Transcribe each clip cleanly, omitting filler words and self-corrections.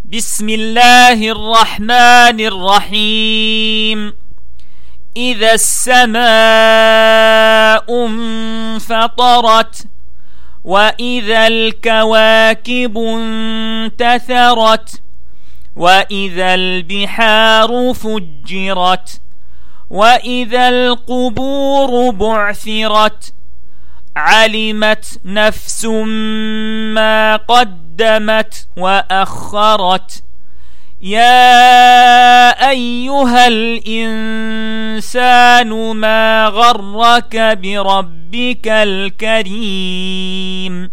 بسم الله الرحمن الرحيم. إذا السماء انفطرت وإذا الكواكب انتثرت وإذا البحار فجرت وإذا القبور بعثرت علمت نفس ما قدمت وأخرت. يا أيها الإنسان ما غرك بربك الكريم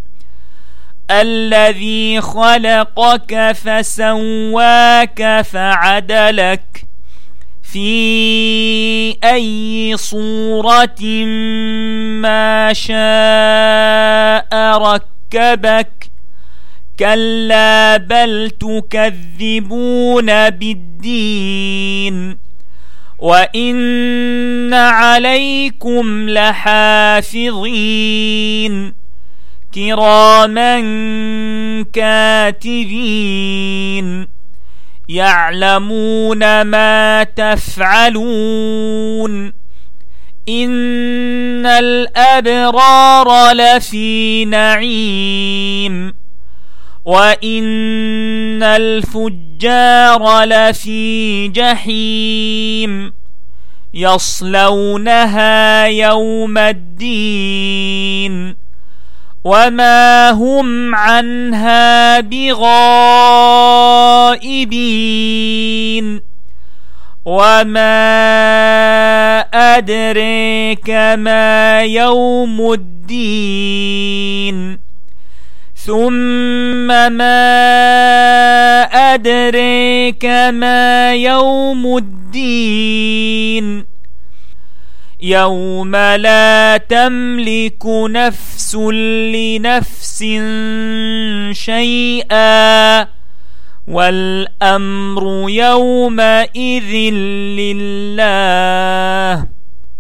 الذي خلقك فسواك فعدلك في أي صورة ما شاء ركبك. كلا بل تكذبون بالدين وإن عليكم لحافظين كراما كاتبين يعلمون ما تفعلون. إن الأبرار لفي نعيم وإن الفجار لفي جحيم يصلونها يوم الدين وما هم عنها بغائبين. وما أدريك ما يوم الدين ثم ما أدريك ما يوم الدين يوم لا تملك نفس لنفس شيئا والأمر يومئذ لله.